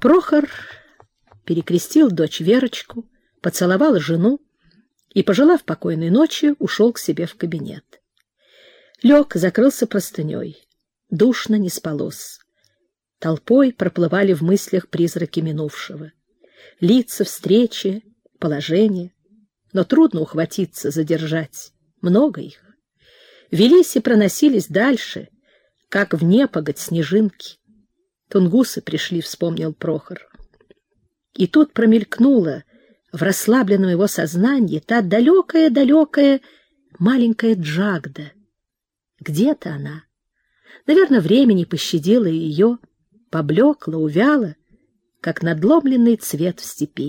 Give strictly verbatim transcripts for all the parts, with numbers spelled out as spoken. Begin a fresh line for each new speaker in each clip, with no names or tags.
Прохор перекрестил дочь Верочку, поцеловал жену и, пожелав покойной ночи, ушел к себе в кабинет. Лег, закрылся простыней. Душно, не спалось. Толпой проплывали в мыслях призраки минувшего. Лица, встречи, положения. Но трудно ухватиться, задержать. Много их. Велись и проносились дальше, как в непогодь снежинки. Тунгусы пришли, вспомнил Прохор. И тут промелькнула в расслабленном его сознании та далекая-далекая маленькая Джагда. Где-то она. Наверное, время не пощадило ее, поблекла, увяла, как надломленный цвет в степи.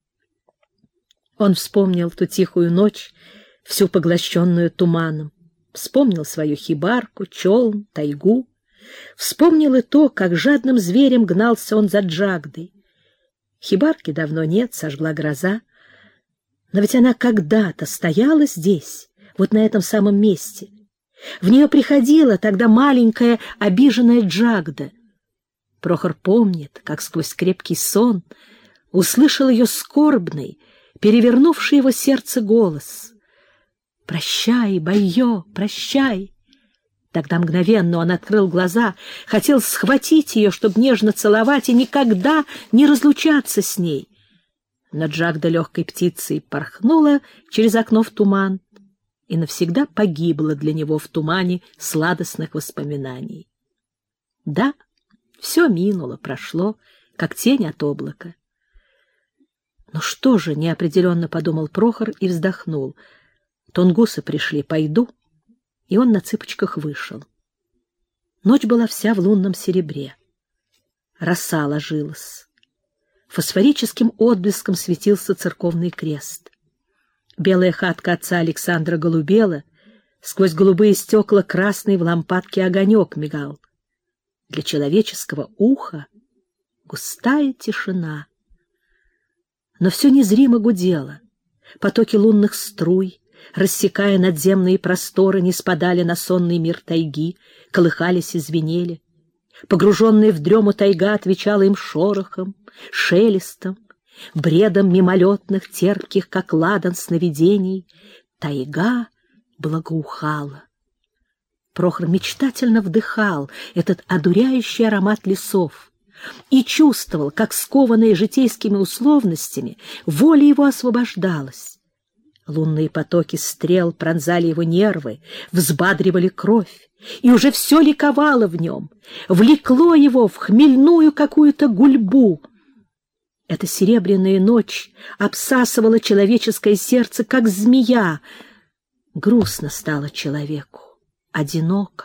Он вспомнил ту тихую ночь, всю поглощенную туманом, вспомнил свою хибарку, челн, тайгу, вспомнил и то, как жадным зверем гнался он за Джагдой. Хибарки давно нет, сожгла гроза, но ведь она когда-то стояла здесь, вот на этом самом месте. В нее приходила тогда маленькая обиженная Джагда. Прохор помнит, как сквозь крепкий сон услышал ее скорбный, перевернувший его сердце голос. «Прощай, Байо, прощай!» Тогда мгновенно он открыл глаза, хотел схватить ее, чтобы нежно целовать и никогда не разлучаться с ней. Но Джагда легкой птицей порхнула через окно в туман и навсегда погибла для него в тумане сладостных воспоминаний. Да, все минуло, прошло, как тень от облака. «Ну что же?» — неопределенно подумал Прохор и вздохнул. «Тунгусы пришли, пойду». И он на цыпочках вышел. Ночь была вся в лунном серебре. Роса ложилась. Фосфорическим отблеском светился церковный крест. Белая хатка отца Александра голубела, сквозь голубые стекла красный в лампадке огонек мигал. Для человеческого уха густая тишина. Но все незримо гудело. Потоки лунных струй, рассекая надземные просторы, не спадали на сонный мир тайги, колыхались и звенели. Погруженная в дрему тайга отвечала им шорохом, шелестом, бредом мимолетных, терпких, как ладан сновидений. Тайга благоухала. Прохор мечтательно вдыхал этот одуряющий аромат лесов и чувствовал, как, скованная житейскими условностями, воля его освобождалась. Лунные потоки стрел пронзали его нервы, взбадривали кровь, и уже все ликовало в нем, влекло его в хмельную какую-то гульбу. Эта серебряная ночь обсасывала человеческое сердце, как змея. Грустно стало человеку, одиноко.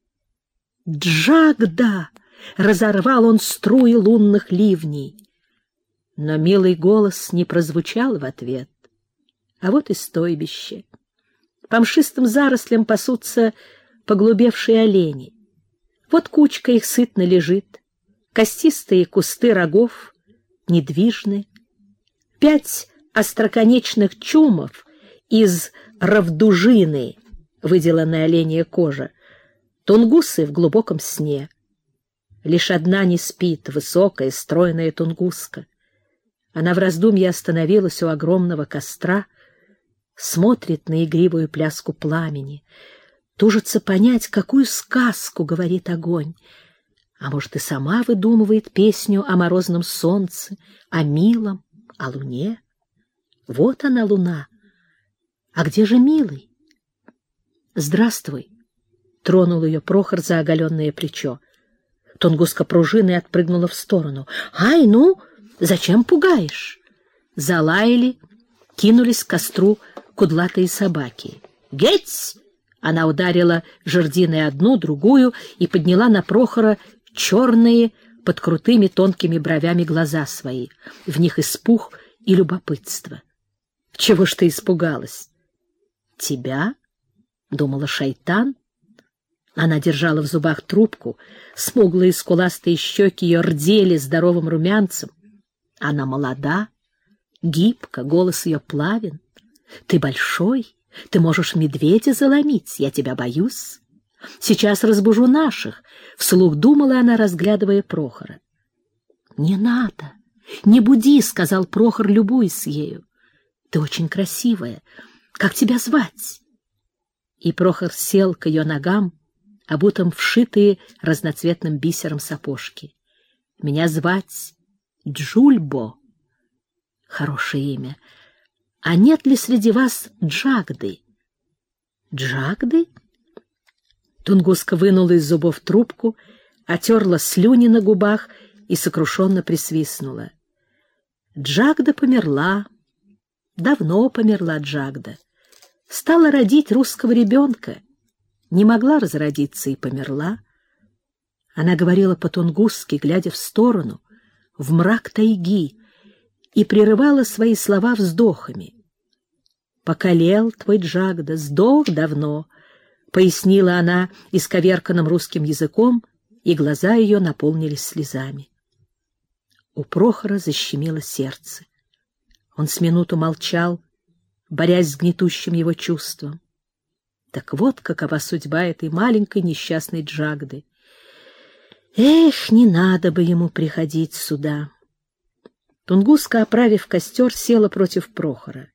«Джагда!» — разорвал он струи лунных ливней. Но милый голос не прозвучал в ответ. А вот и стойбище. По мшистым зарослям пасутся поглубевшие олени. Вот кучка их сытно лежит. Костистые кусты рогов недвижны. Пять остроконечных чумов из равдужины, выделанная оленья кожа, тунгусы в глубоком сне. Лишь одна не спит, высокая, стройная тунгуска. Она в раздумье остановилась у огромного костра, смотрит на игривую пляску пламени, тужится понять, какую сказку говорит огонь, а может, и сама выдумывает песню о морозном солнце, о милом, о луне. Вот она, луна. А где же милый? «Здравствуй», — тронул ее Прохор за оголенное плечо. Тунгуска пружиной отпрыгнула в сторону. «Ай, ну, зачем пугаешь?» Залаяли, кинулись к костру кудлатые собаки. «Геть!» Она ударила жердиной одну, другую и подняла на Прохора черные под крутыми тонкими бровями глаза свои. В них испуг и любопытство. «Чего ж ты испугалась?» «Тебя?» — думала шайтан. Она держала в зубах трубку, смуглые скуластые щеки ее рдели здоровым румянцем. Она молода, гибка, голос ее плавен. «Ты большой, ты можешь медведя заломить, я тебя боюсь. Сейчас разбужу наших», — вслух думала она, разглядывая Прохора. — Не надо, не буди, — сказал Прохор, любуясь ею. — Ты очень красивая. Как тебя звать? И Прохор сел к ее ногам, обутым вшитые разноцветным бисером сапожки. — Меня звать Джульбо. — Хорошее имя. А нет ли среди вас Джагды? — Джагды? Тунгуска вынула из зубов трубку, отерла слюни на губах и сокрушенно присвистнула. Джагда померла. Давно померла Джагда. Стала родить русского ребенка. Не могла разродиться и померла. Она говорила по-тунгусски, глядя в сторону, в мрак тайги, и прерывала свои слова вздохами. «Покалел твой Джагда, сдох давно», — пояснила она исковерканным русским языком, и глаза ее наполнились слезами. У Прохора защемило сердце. Он с минуту молчал, борясь с гнетущим его чувством. Так вот какова судьба этой маленькой несчастной Джагды. Эх, не надо бы ему приходить сюда. Тунгуска, оправив костер, села против Прохора.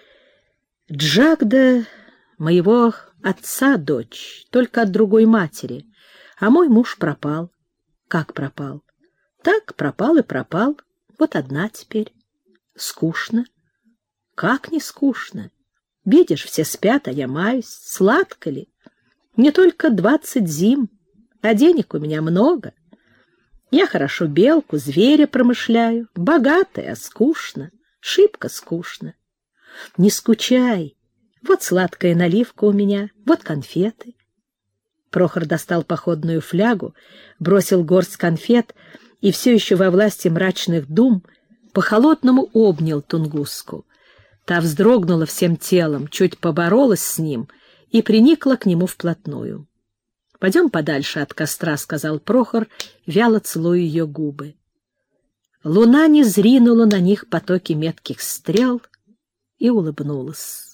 Джагда моего отца дочь, только от другой матери, а мой муж пропал. Как пропал? Так пропал и пропал. Вот одна теперь. Скучно. Как не скучно? Видишь, все спят, а я маюсь. Сладко ли? Не только двадцать зим, а денег у меня много. Я хорошо белку, зверя промышляю. Богатая, а скучно. Шибко скучно. Не скучай. Вот сладкая наливка у меня, вот конфеты. Прохор достал походную флягу, бросил горсть конфет и все еще во власти мрачных дум по-холодному обнял Тунгуску. Та вздрогнула всем телом, чуть поборолась с ним и приникла к нему вплотную. — Пойдем подальше от костра, — сказал Прохор, вяло целуя ее губы. Луна не зринула на них потоки метких стрел и улыбнулась.